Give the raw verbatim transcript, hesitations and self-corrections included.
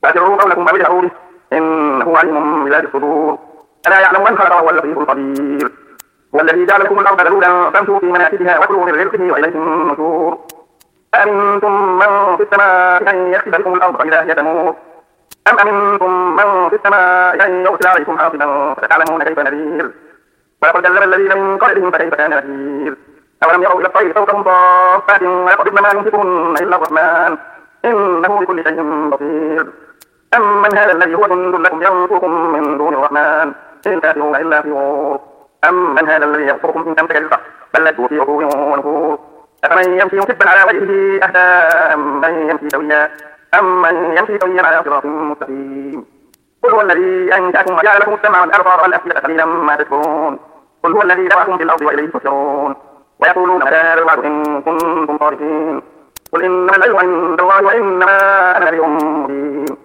فأسروا قولكم أو اجهروا به إنه عليم بذات الصدور ألا يعلم من خلق وهو اللطيف الخبير هو الذي جعل لكم الأرض ذلولا فامشوا في مناكبها وكلوا من رزقه وإليه النشور أأمنتم من في السماء أن يخسف بكم الأرض فإذا هي تمور أم أمنتم من في السماء أن يرسل عليكم حاصبا فتعلمون كيف نذير ولقد كذب الذين من قبلهم فكيف كان نذير أولم يروا إلى الطير فوقهم صافات ويقبضن ما يمسكهن إلا الرحمن إنه بكل شيء بصير أمن هذا الذي هو جند لكم ينصركم من دون الرحمن إن تأتون إلا في غرور أمن هذا الذي يغفركم إن تمسك البحر بل لجوا في عروب ونفور أفمن يمشي مكبا على وجهه أهدى أمن يمشي سويا أمن يمشي سويا على صراط مستقيم قل هو الذي أنشأكم وجعل لكم السمع والأبصار والأفئدة قليلا ما تشكرون قل هو الذي ذرأكم في الأرض وإليه تحشرون ويقولون متى هذا الوعد إن كنتم صادقين قل إنما العلم عند الله وإنما أنا نذير مبين